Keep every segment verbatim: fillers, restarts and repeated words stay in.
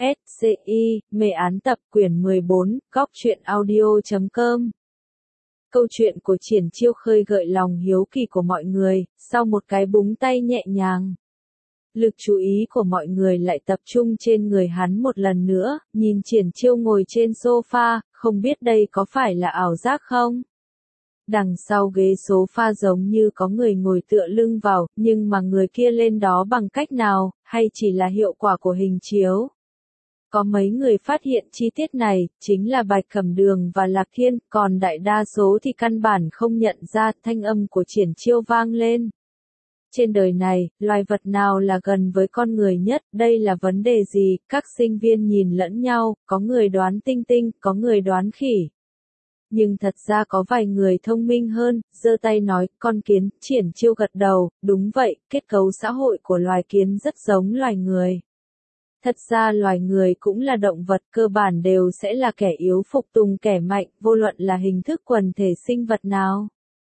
S C I, mê án tập quyển mười bốn, góc truyện audio chấm com. Câu chuyện của Triển Chiêu khơi gợi lòng hiếu kỳ của mọi người, sau một cái búng tay nhẹ nhàng. Lực chú ý của mọi người lại tập trung trên người hắn một lần nữa, nhìn Triển Chiêu ngồi trên sofa, không biết đây có phải là ảo giác không? Đằng sau ghế sofa giống như có người ngồi tựa lưng vào, nhưng mà người kia lên đó bằng cách nào, hay chỉ là hiệu quả của hình chiếu? Có mấy người phát hiện chi tiết này, chính là Bạch Cẩm Đường và Lạc Thiên, còn đại đa số thì căn bản không nhận ra. Thanh âm của Triển Chiêu vang lên. Trên đời này, loài vật nào là gần với con người nhất, đây là vấn đề gì? Các sinh viên nhìn lẫn nhau, có người đoán tinh tinh, có người đoán khỉ. Nhưng thật ra có vài người thông minh hơn, giơ tay nói, con kiến. Triển Chiêu gật đầu, đúng vậy, kết cấu xã hội của loài kiến rất giống loài người. Thật ra loài người cũng là động vật, cơ bản đều sẽ là kẻ yếu phục tùng kẻ mạnh, vô luận là hình thức quần thể sinh vật nào.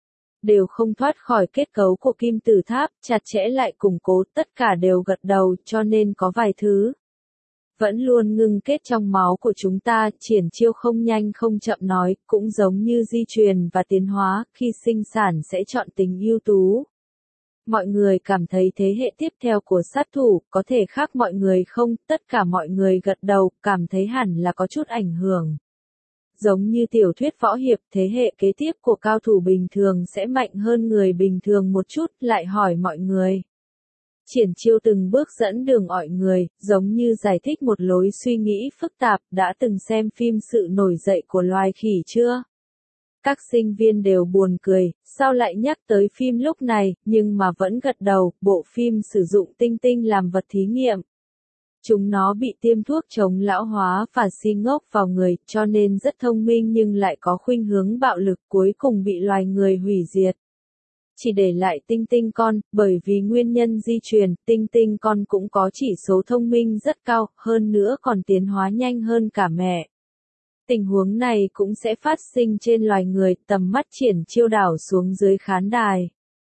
Đều không thoát khỏi kết cấu của kim tự tháp, chặt chẽ lại củng cố, tất cả đều gật đầu, cho nên có vài thứ vẫn luôn ngưng kết trong máu của chúng ta. Triển Chiêu không nhanh không chậm nói, cũng giống như di truyền và tiến hóa, khi sinh sản sẽ chọn tính ưu tú. Mọi người cảm thấy thế hệ tiếp theo của sát thủ, có thể khác mọi người không? Tất cả mọi người gật đầu, cảm thấy hẳn là có chút ảnh hưởng. Giống như tiểu thuyết võ hiệp, thế hệ kế tiếp của cao thủ bình thường sẽ mạnh hơn người bình thường một chút, lại hỏi mọi người. Triển Chiêu từng bước dẫn đường mọi người, giống như giải thích một lối suy nghĩ phức tạp. Đã từng xem phim Sự nổi dậy của loài khỉ chưa? Các sinh viên đều buồn cười, sao lại nhắc tới phim lúc này, nhưng mà vẫn gật đầu. Bộ phim sử dụng tinh tinh làm vật thí nghiệm. Chúng nó bị tiêm thuốc chống lão hóa và si ngốc vào người, cho nên rất thông minh nhưng lại có khuynh hướng bạo lực, cuối cùng bị loài người hủy diệt. Chỉ để lại tinh tinh con, bởi vì nguyên nhân di truyền, tinh tinh con cũng có chỉ số thông minh rất cao, hơn nữa còn tiến hóa nhanh hơn cả mẹ. Tình huống này cũng sẽ phát sinh trên loài người. Tầm mắt Triển Chiêu đảo xuống dưới khán đài.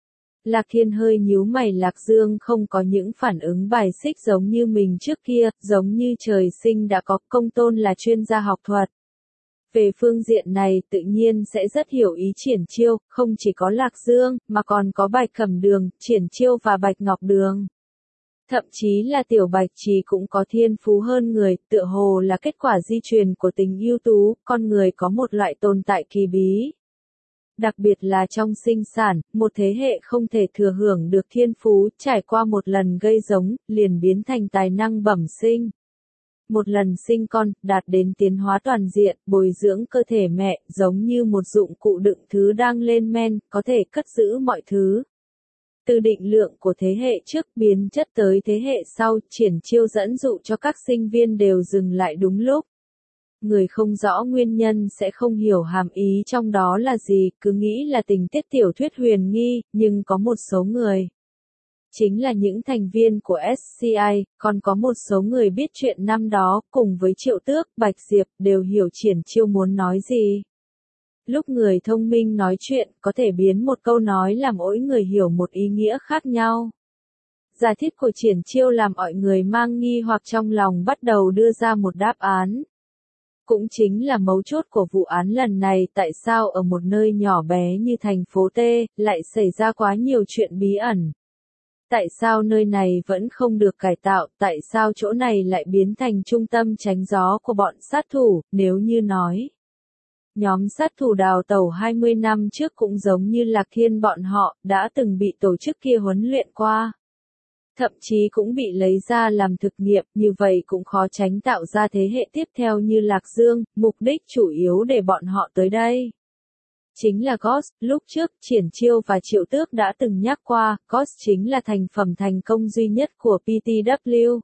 Lạc Thiên hơi nhíu mày. Lạc Dương không có những phản ứng bài xích giống như mình trước kia, giống như trời sinh đã có. Công Tôn là chuyên gia học thuật. Về phương diện này tự nhiên sẽ rất hiểu ý Triển Chiêu, không chỉ có Lạc Dương, mà còn có Bạch Cẩm Đường, Triển Chiêu và Bạch Ngọc Đường. Thậm chí là Tiểu Bạch Trì cũng có thiên phú hơn người, tựa hồ là kết quả di truyền của tình ưu tú. Con người có một loại tồn tại kỳ bí. Đặc biệt là trong sinh sản, một thế hệ không thể thừa hưởng được thiên phú, trải qua một lần gây giống, liền biến thành tài năng bẩm sinh. Một lần sinh con, đạt đến tiến hóa toàn diện, bồi dưỡng cơ thể mẹ, giống như một dụng cụ đựng thứ đang lên men, có thể cất giữ mọi thứ. Từ định lượng của thế hệ trước biến chất tới thế hệ sau, Triển Chiêu dẫn dụ cho các sinh viên đều dừng lại đúng lúc. Người không rõ nguyên nhân sẽ không hiểu hàm ý trong đó là gì, cứ nghĩ là tình tiết tiểu thuyết huyền nghi, nhưng có một số người, chính là những thành viên của S C I, còn có một số người biết chuyện năm đó, cùng với Triệu Tước, Bạch Diệp, đều hiểu Triển Chiêu muốn nói gì. Lúc người thông minh nói chuyện, có thể biến một câu nói làm mỗi người hiểu một ý nghĩa khác nhau. Giải thích của Triển Chiêu làm mọi người mang nghi hoặc trong lòng bắt đầu đưa ra một đáp án. Cũng chính là mấu chốt của vụ án lần này, tại sao ở một nơi nhỏ bé như thành phố T, lại xảy ra quá nhiều chuyện bí ẩn. Tại sao nơi này vẫn không được cải tạo, tại sao chỗ này lại biến thành trung tâm tránh gió của bọn sát thủ, nếu như nói. Nhóm sát thủ đào tẩu hai mươi năm trước cũng giống như Lạc Thiên bọn họ, đã từng bị tổ chức kia huấn luyện qua. Thậm chí cũng bị lấy ra làm thực nghiệm, như vậy cũng khó tránh tạo ra thế hệ tiếp theo như Lạc Dương, mục đích chủ yếu để bọn họ tới đây. Chính là Ghost, lúc trước, Triển Chiêu và Triệu Tước đã từng nhắc qua, Ghost chính là thành phẩm thành công duy nhất của P T W.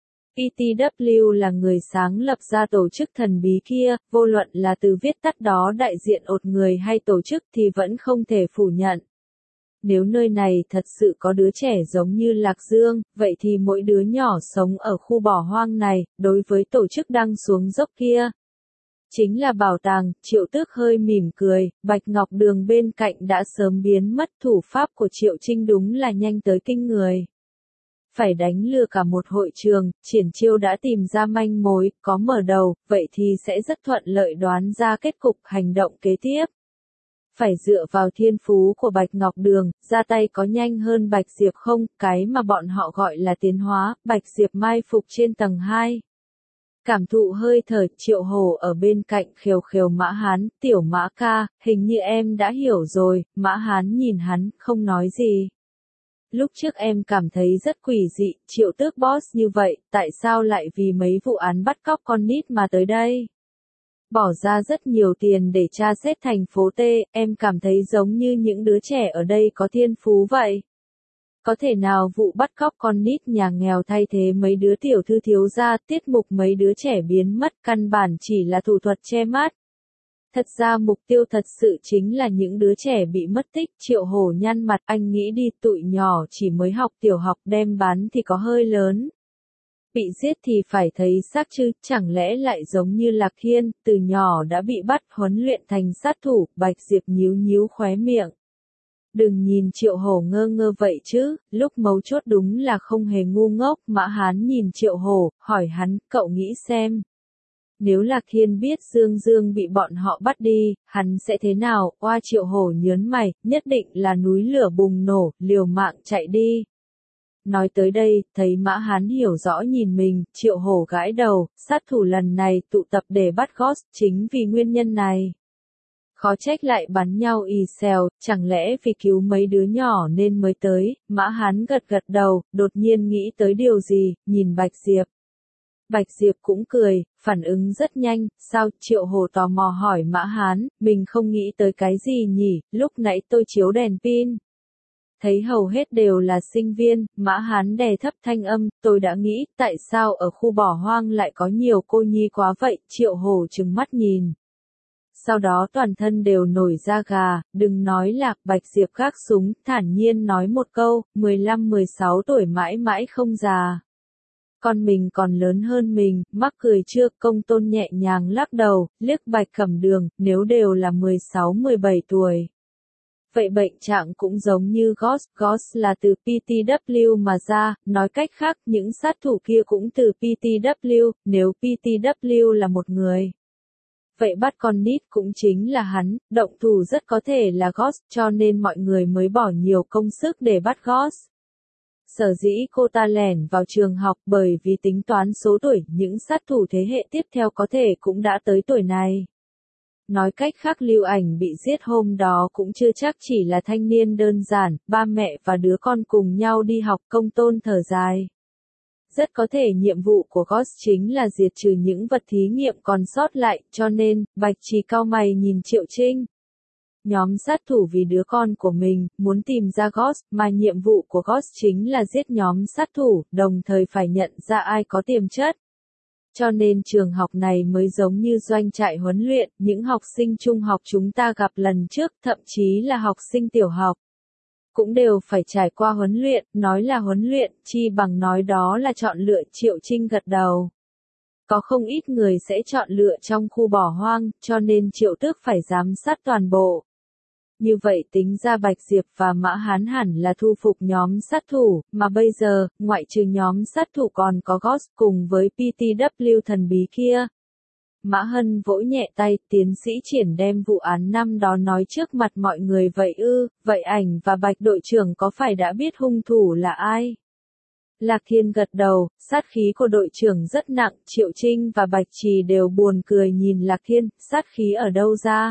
P T W là người sáng lập ra tổ chức thần bí kia, vô luận là từ viết tắt đó đại diện một người hay tổ chức thì vẫn không thể phủ nhận. Nếu nơi này thật sự có đứa trẻ giống như Lạc Dương, vậy thì mỗi đứa nhỏ sống ở khu bỏ hoang này, đối với tổ chức đang xuống dốc kia, chính là bảo tàng. Triệu Tước hơi mỉm cười, Bạch Ngọc Đường bên cạnh đã sớm biến mất. Thủ pháp của Triệu Trinh đúng là nhanh tới kinh người. Phải đánh lừa cả một hội trường, Triển Chiêu đã tìm ra manh mối, có mở đầu, vậy thì sẽ rất thuận lợi đoán ra kết cục hành động kế tiếp. Phải dựa vào thiên phú của Bạch Ngọc Đường, ra tay có nhanh hơn Bạch Diệp không, cái mà bọn họ gọi là tiến hóa, Bạch Diệp mai phục trên tầng hai. Cảm thụ hơi thở, Triệu Hổ ở bên cạnh khều khều Mã Hán, tiểu Mã ca, hình như em đã hiểu rồi, Mã Hán nhìn hắn, không nói gì. Lúc trước em cảm thấy rất quỷ dị, Triệu Tước boss như vậy, tại sao lại vì mấy vụ án bắt cóc con nít mà tới đây? Bỏ ra rất nhiều tiền để tra xét thành phố T, em cảm thấy giống như những đứa trẻ ở đây có thiên phú vậy. Có thể nào vụ bắt cóc con nít nhà nghèo thay thế mấy đứa tiểu thư thiếu gia, tiết mục mấy đứa trẻ biến mất căn bản chỉ là thủ thuật che mắt. Thật ra mục tiêu thật sự chính là những đứa trẻ bị mất tích. Triệu Hổ nhăn mặt, anh nghĩ đi, tụi nhỏ chỉ mới học tiểu học đem bán thì có hơi lớn. Bị giết thì phải thấy xác chứ, chẳng lẽ lại giống như Lạc Thiên, từ nhỏ đã bị bắt huấn luyện thành sát thủ. Bạch Diệp nhíu nhíu khóe miệng. Đừng nhìn Triệu Hổ ngơ ngơ vậy chứ, lúc mấu chốt đúng là không hề ngu ngốc. Mã Hán nhìn Triệu Hổ, hỏi hắn, cậu nghĩ xem. Nếu Lạc Thiên biết Dương Dương bị bọn họ bắt đi, hắn sẽ thế nào? Oa, Triệu Hổ nhớn mày, nhất định là núi lửa bùng nổ, liều mạng chạy đi. Nói tới đây, thấy Mã Hán hiểu rõ nhìn mình, Triệu Hổ gãi đầu, sát thủ lần này tụ tập để bắt Ghost, chính vì nguyên nhân này. Khó trách lại bắn nhau ì xèo, chẳng lẽ vì cứu mấy đứa nhỏ nên mới tới. Mã Hán gật gật đầu, đột nhiên nghĩ tới điều gì, nhìn Bạch Diệp. Bạch Diệp cũng cười, phản ứng rất nhanh, sao? Triệu Hổ tò mò hỏi Mã Hán, mình không nghĩ tới cái gì nhỉ, lúc nãy tôi chiếu đèn pin. Thấy hầu hết đều là sinh viên, Mã Hán đè thấp thanh âm, tôi đã nghĩ, tại sao ở khu bỏ hoang lại có nhiều cô nhi quá vậy? Triệu Hổ trừng mắt nhìn. Sau đó toàn thân đều nổi da gà, đừng nói lạc. Bạch Diệp gác súng, thản nhiên nói một câu, mười lăm mười sáu tuổi mãi mãi không già. Con mình còn lớn hơn mình, mắc cười chưa? Công Tôn nhẹ nhàng lắc đầu, liếc Bạch Cẩm Đường, nếu đều là mười sáu mười bảy tuổi. Vậy bệnh trạng cũng giống như Ghost, Ghost là từ pê tê vê mà ra, nói cách khác, những sát thủ kia cũng từ pê tê vê, nếu pê tê vê là một người. Vậy bắt con nít cũng chính là hắn, động thủ rất có thể là Ghost, cho nên mọi người mới bỏ nhiều công sức để bắt Ghost. Sở dĩ cô ta lẻn vào trường học bởi vì tính toán số tuổi, những sát thủ thế hệ tiếp theo có thể cũng đã tới tuổi này. Nói cách khác Lưu Ảnh bị giết hôm đó cũng chưa chắc chỉ là thanh niên đơn giản, ba mẹ và đứa con cùng nhau đi học. Công Tôn thở dài. Rất có thể nhiệm vụ của Ghost chính là diệt trừ những vật thí nghiệm còn sót lại, cho nên, Bạch Trì cau mày nhìn Triệu Trinh. Nhóm sát thủ vì đứa con của mình, muốn tìm ra Ghost, mà nhiệm vụ của Ghost chính là giết nhóm sát thủ, đồng thời phải nhận ra ai có tiềm chất. Cho nên trường học này mới giống như doanh trại huấn luyện, những học sinh trung học chúng ta gặp lần trước, thậm chí là học sinh tiểu học. Cũng đều phải trải qua huấn luyện, nói là huấn luyện, chi bằng nói đó là chọn lựa. Triệu Trinh gật đầu. Có không ít người sẽ chọn lựa trong khu bỏ hoang, cho nên Triệu Tước phải giám sát toàn bộ. Như vậy tính ra Bạch Diệp và Mã Hán hẳn là thu phục nhóm sát thủ, mà bây giờ, ngoại trừ nhóm sát thủ còn có Ghost cùng với pê tê vê thần bí kia. Mã Hân vỗ nhẹ tay, tiến sĩ Triển đem vụ án năm đó nói trước mặt mọi người vậy ư, vậy ảnh và Bạch đội trưởng có phải đã biết hung thủ là ai? Lạc Thiên gật đầu, sát khí của đội trưởng rất nặng, Triệu Trinh và Bạch Trì đều buồn cười nhìn Lạc Thiên, sát khí ở đâu ra?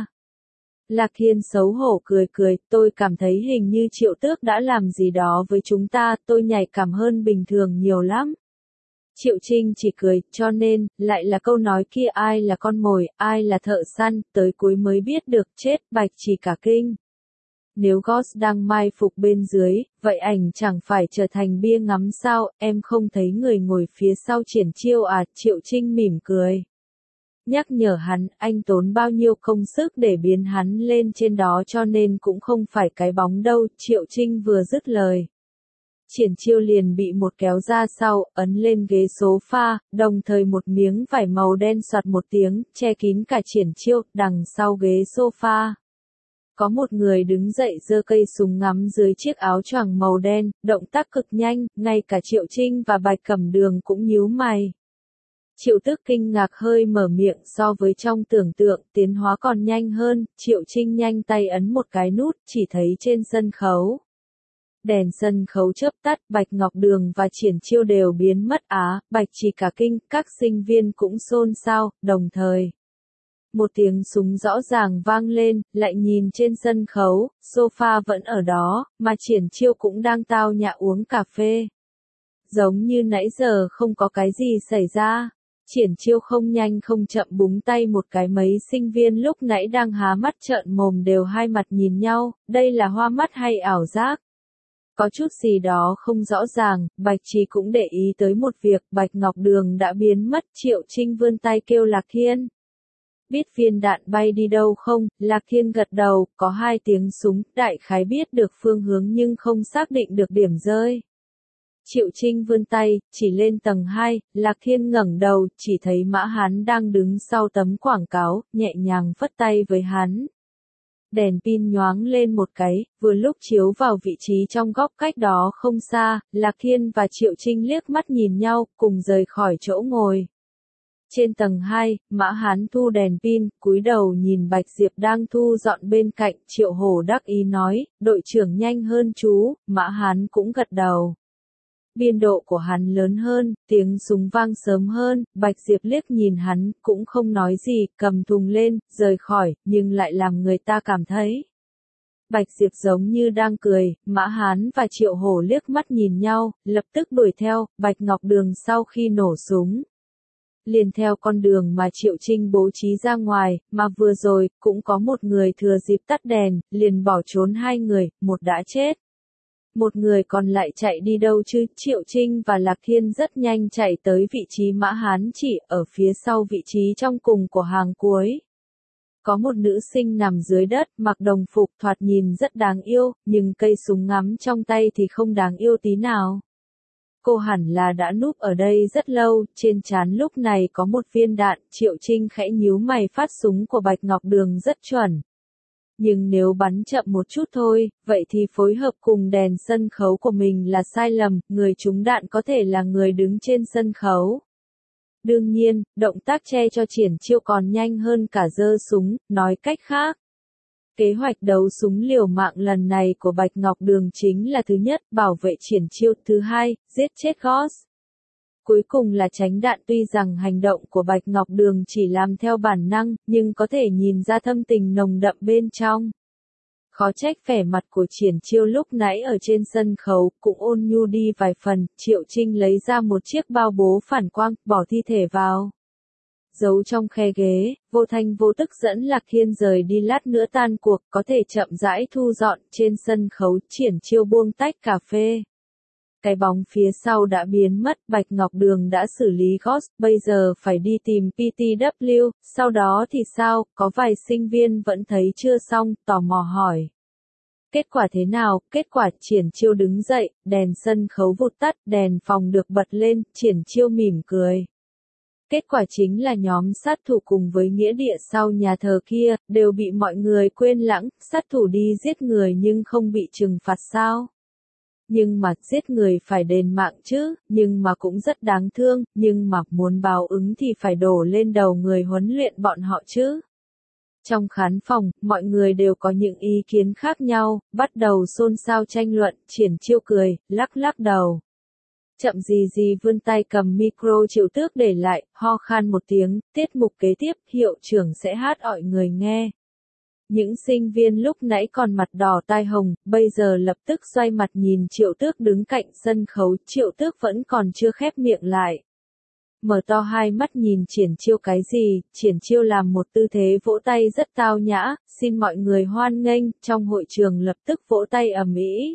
Lạc Thiên xấu hổ cười cười, tôi cảm thấy hình như Triệu Tước đã làm gì đó với chúng ta, tôi nhạy cảm hơn bình thường nhiều lắm. Triệu Trinh chỉ cười, cho nên, lại là câu nói kia, ai là con mồi, ai là thợ săn, tới cuối mới biết được, chết. Bạch Trì cả kinh. Nếu Ghost đang mai phục bên dưới, vậy ảnh chẳng phải trở thành bia ngắm sao? Em không thấy người ngồi phía sau Triển Chiêu à? Triệu Trinh mỉm cười. Nhắc nhở hắn, anh tốn bao nhiêu công sức để biến hắn lên trên đó, cho nên cũng không phải cái bóng đâu. Triệu Trinh vừa dứt lời, Triển Chiêu liền bị một kéo ra sau, ấn lên ghế sofa, đồng thời một miếng vải màu đen soạt một tiếng, che kín cả Triển Chiêu, đằng sau ghế sofa. Có một người đứng dậy giơ cây súng ngắm dưới chiếc áo choàng màu đen, động tác cực nhanh, ngay cả Triệu Trinh và Bạch Cẩm Đường cũng nhíu mày. Triệu Tước kinh ngạc hơi mở miệng, so với trong tưởng tượng, tiến hóa còn nhanh hơn. Triệu Trinh nhanh tay ấn một cái nút, chỉ thấy trên sân khấu. Đèn sân khấu chớp tắt, Bạch Ngọc Đường và Triển Chiêu đều biến mất. Á, Bạch Chỉ cả kinh, các sinh viên cũng xôn xao, đồng thời. Một tiếng súng rõ ràng vang lên, lại nhìn trên sân khấu, sofa vẫn ở đó, mà Triển Chiêu cũng đang tao nhã uống cà phê. Giống như nãy giờ không có cái gì xảy ra. Triển Chiêu không nhanh không chậm búng tay một cái, mấy sinh viên lúc nãy đang há mắt trợn mồm đều hai mặt nhìn nhau, đây là hoa mắt hay ảo giác? Có chút gì đó không rõ ràng, Bạch Trì cũng để ý tới một việc, Bạch Ngọc Đường đã biến mất. Triệu Trinh vươn tay kêu Lạc Thiên. Biết viên đạn bay đi đâu không? Lạc Thiên gật đầu, có hai tiếng súng, đại khái biết được phương hướng nhưng không xác định được điểm rơi. Triệu Trinh vươn tay, chỉ lên tầng hai, Lạc Thiên ngẩng đầu, chỉ thấy Mã Hán đang đứng sau tấm quảng cáo, nhẹ nhàng phất tay với hắn. Đèn pin nhoáng lên một cái, vừa lúc chiếu vào vị trí trong góc cách đó không xa, Lạc Thiên và Triệu Trinh liếc mắt nhìn nhau, cùng rời khỏi chỗ ngồi. Trên tầng hai, Mã Hán thu đèn pin, cúi đầu nhìn Bạch Diệp đang thu dọn bên cạnh, Triệu Hổ đắc ý nói, đội trưởng nhanh hơn chú, Mã Hán cũng gật đầu. Biên độ của hắn lớn hơn, tiếng súng vang sớm hơn, Bạch Diệp liếc nhìn hắn, cũng không nói gì, cầm thùng lên, rời khỏi, nhưng lại làm người ta cảm thấy. Bạch Diệp giống như đang cười, Mã Hán và Triệu Hổ liếc mắt nhìn nhau, lập tức đuổi theo. Bạch Ngọc Đường sau khi nổ súng, liền theo con đường mà Triệu Trinh bố trí ra ngoài, mà vừa rồi, cũng có một người thừa dịp tắt đèn, liền bỏ trốn hai người, một đã chết. Một người còn lại chạy đi đâu chứ? Triệu Trinh và Lạc Thiên rất nhanh chạy tới vị trí Mã Hán chỉ, ở phía sau vị trí trong cùng của hàng cuối. Có một nữ sinh nằm dưới đất, mặc đồng phục thoạt nhìn rất đáng yêu, nhưng cây súng ngắm trong tay thì không đáng yêu tí nào. Cô hẳn là đã núp ở đây rất lâu, trên trán lúc này có một viên đạn. Triệu Trinh khẽ nhíu mày, phát súng của Bạch Ngọc Đường rất chuẩn. Nhưng nếu bắn chậm một chút thôi, vậy thì phối hợp cùng đèn sân khấu của mình là sai lầm, người trúng đạn có thể là người đứng trên sân khấu. Đương nhiên, động tác che cho Triển Chiêu còn nhanh hơn cả giơ súng, nói cách khác. Kế hoạch đấu súng liều mạng lần này của Bạch Ngọc Đường chính là thứ nhất, bảo vệ Triển Chiêu, thứ hai, giết chết Ghost. Cuối cùng là tránh đạn. Tuy rằng hành động của Bạch Ngọc Đường chỉ làm theo bản năng, nhưng có thể nhìn ra thâm tình nồng đậm bên trong. Khó trách vẻ mặt của Triển Chiêu lúc nãy ở trên sân khấu cũng ôn nhu đi vài phần. Triệu Trinh lấy ra một chiếc bao bố phản quang, bỏ thi thể vào. Giấu trong khe ghế, vô thanh vô tức dẫn Lạc Thiên rời đi. Lát nữa tan cuộc, có thể chậm rãi thu dọn. Trên sân khấu, Triển Chiêu buông tách cà phê. Cái bóng phía sau đã biến mất, Bạch Ngọc Đường đã xử lý Ghost, bây giờ phải đi tìm pê tê vê, sau đó thì sao? Có vài sinh viên vẫn thấy chưa xong, tò mò hỏi. Kết quả thế nào? Kết quả, Triển Chiêu đứng dậy, đèn sân khấu vụt tắt, đèn phòng được bật lên, Triển Chiêu mỉm cười. Kết quả chính là nhóm sát thủ cùng với nghĩa địa sau nhà thờ kia, đều bị mọi người quên lãng. Sát thủ đi giết người nhưng không bị trừng phạt sao? Nhưng mà, giết người phải đền mạng chứ, nhưng mà cũng rất đáng thương, nhưng mà, muốn báo ứng thì phải đổ lên đầu người huấn luyện bọn họ chứ. Trong khán phòng, mọi người đều có những ý kiến khác nhau, bắt đầu xôn xao tranh luận. Triển Chiêu cười, lắc lắc đầu. Chậm gì gì vươn tay cầm micro. Triệu Tước để lại, ho khan một tiếng, tiết mục kế tiếp, hiệu trưởng sẽ hát ọi người nghe. Những sinh viên lúc nãy còn mặt đỏ tai hồng, bây giờ lập tức xoay mặt nhìn Triệu Tước đứng cạnh sân khấu. Triệu Tước vẫn còn chưa khép miệng lại. Mở to hai mắt nhìn Triển Chiêu. Cái gì? Triển Chiêu làm một tư thế vỗ tay rất tao nhã, xin mọi người hoan nghênh. Trong hội trường lập tức vỗ tay ầm ĩ.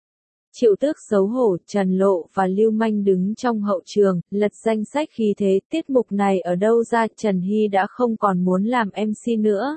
Triệu Tước xấu hổ, Trần Lộ và Lưu Manh đứng trong hậu trường, lật danh sách khí thế. Tiết mục này ở đâu ra? Trần Hy đã không còn muốn làm em xê nữa.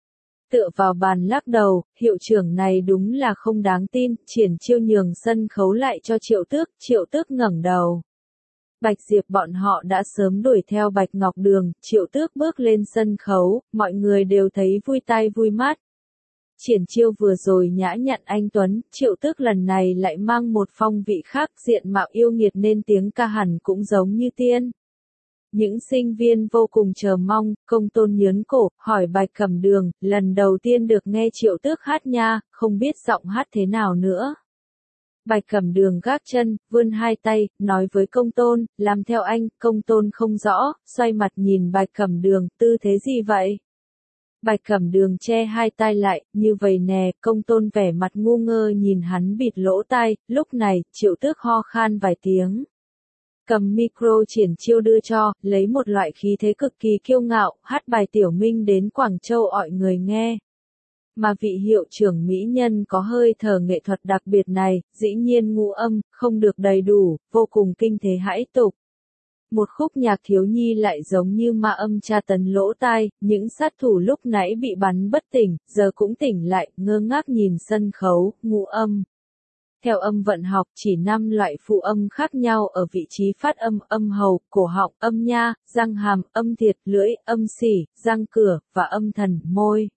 Tựa vào bàn lắc đầu, hiệu trưởng này đúng là không đáng tin. Triển Chiêu nhường sân khấu lại cho Triệu Tước. Triệu Tước ngẩng đầu. Bạch Diệp bọn họ đã sớm đuổi theo Bạch Ngọc Đường. Triệu Tước bước lên sân khấu, mọi người đều thấy vui tai vui mắt. Triển Chiêu vừa rồi nhã nhặn anh tuấn, Triệu Tước lần này lại mang một phong vị khác, diện mạo yêu nghiệt nên tiếng ca hẳn cũng giống như tiên. Những sinh viên vô cùng chờ mong, Công Tôn nhớn cổ, hỏi Bạch Cẩm Đường, lần đầu tiên được nghe Triệu Tước hát nha, không biết giọng hát thế nào nữa. Bạch Cẩm Đường gác chân, vươn hai tay, nói với Công Tôn, làm theo anh. Công Tôn không rõ, xoay mặt nhìn Bạch Cẩm Đường, tư thế gì vậy? Bạch Cẩm Đường che hai tay lại, như vậy nè. Công Tôn vẻ mặt ngu ngơ nhìn hắn bịt lỗ tai. Lúc này, Triệu Tước ho khan vài tiếng, cầm micro Triển Chiêu đưa cho, lấy một loại khí thế cực kỳ kiêu ngạo, hát bài Tiểu Minh đến Quảng Châu ọi người nghe. Mà vị hiệu trưởng mỹ nhân có hơi thở nghệ thuật đặc biệt này, dĩ nhiên ngũ âm, không được đầy đủ, vô cùng kinh thế hãi tục. Một khúc nhạc thiếu nhi lại giống như ma âm tra tấn lỗ tai, những sát thủ lúc nãy bị bắn bất tỉnh, giờ cũng tỉnh lại, ngơ ngác nhìn sân khấu, ngũ âm. Theo âm vận học, chỉ năm loại phụ âm khác nhau ở vị trí phát âm: âm hầu, cổ họng, âm nha, răng hàm, âm thiệt, lưỡi, âm xỉ, răng cửa, và âm thần, môi.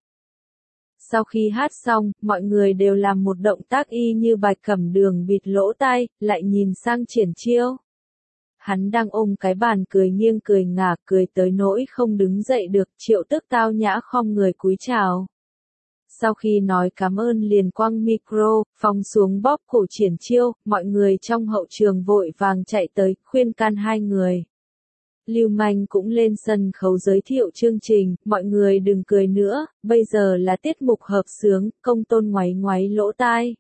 Sau khi hát xong, mọi người đều làm một động tác y như Bạch Cẩm Đường bịt lỗ tai, lại nhìn sang Triển Chiêu. Hắn đang ôm cái bàn cười nghiêng cười ngả, cười tới nỗi không đứng dậy được. Triệu Tước tao nhã khom người cúi chào. Sau khi nói cảm ơn liền quăng micro, phóng xuống bóp cổ Triển Chiêu, mọi người trong hậu trường vội vàng chạy tới, khuyên can hai người. Lưu Manh cũng lên sân khấu giới thiệu chương trình, mọi người đừng cười nữa, bây giờ là tiết mục hợp xướng. Công Tôn ngoáy ngoáy lỗ tai.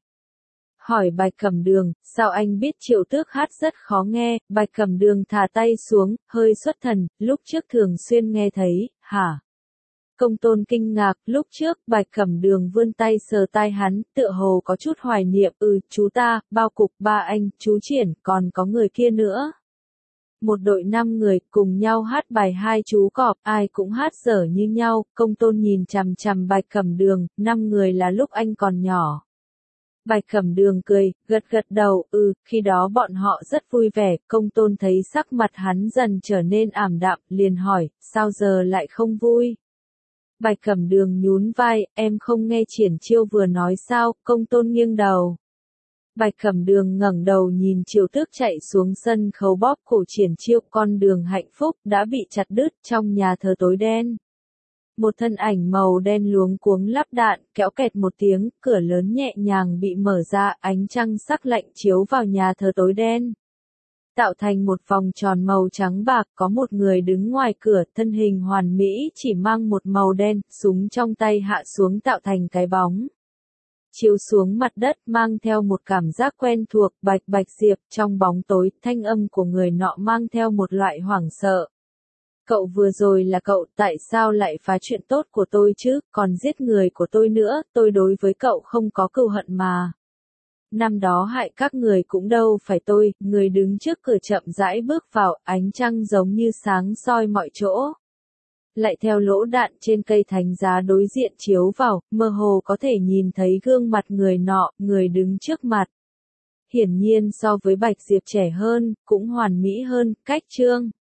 Hỏi Bạch Cẩm Đường, sao anh biết Triệu Tước hát rất khó nghe? Bạch Cẩm Đường thả tay xuống, hơi xuất thần, lúc trước thường xuyên nghe thấy, hả? Công Tôn kinh ngạc, lúc trước, Bạch Cẩm Đường vươn tay sờ tai hắn, tựa hồ có chút hoài niệm, ừ, chú ta, bao cục, ba anh, chú Triển, còn có người kia nữa. Một đội năm người, cùng nhau hát bài hai chú cọp, ai cũng hát dở như nhau. Công Tôn nhìn chằm chằm Bạch Cẩm Đường, năm người là lúc anh còn nhỏ. Bạch Cẩm Đường cười, gật gật đầu, ừ, khi đó bọn họ rất vui vẻ. Công Tôn thấy sắc mặt hắn dần trở nên ảm đạm, liền hỏi, sao giờ lại không vui? Bạch Cẩm Đường nhún vai, em không nghe Triển Chiêu vừa nói sao? Công Tôn nghiêng đầu. Bạch Cẩm Đường ngẩng đầu nhìn Triệu Tước chạy xuống sân khấu bóp cổ Triển Chiêu, con đường hạnh phúc đã bị chặt đứt trong nhà thờ tối đen. Một thân ảnh màu đen luống cuống lắp đạn, kéo kẹt một tiếng, cửa lớn nhẹ nhàng bị mở ra, ánh trăng sắc lạnh chiếu vào nhà thờ tối đen. Tạo thành một vòng tròn màu trắng bạc, có một người đứng ngoài cửa, thân hình hoàn mỹ, chỉ mang một màu đen, súng trong tay hạ xuống tạo thành cái bóng. Chiếu xuống mặt đất mang theo một cảm giác quen thuộc. Bạch Bạch Diệp, trong bóng tối, thanh âm của người nọ mang theo một loại hoảng sợ. Cậu vừa rồi là cậu, tại sao lại phá chuyện tốt của tôi chứ, còn giết người của tôi nữa, tôi đối với cậu không có cừu hận mà. Năm đó hại các người cũng đâu phải tôi. Người đứng trước cửa chậm rãi bước vào, ánh trăng giống như sáng soi mọi chỗ. Lại theo lỗ đạn trên cây thánh giá đối diện chiếu vào, mơ hồ có thể nhìn thấy gương mặt người nọ, người đứng trước mặt. Hiển nhiên so với Bạch Diệp trẻ hơn, cũng hoàn mỹ hơn, cách trương.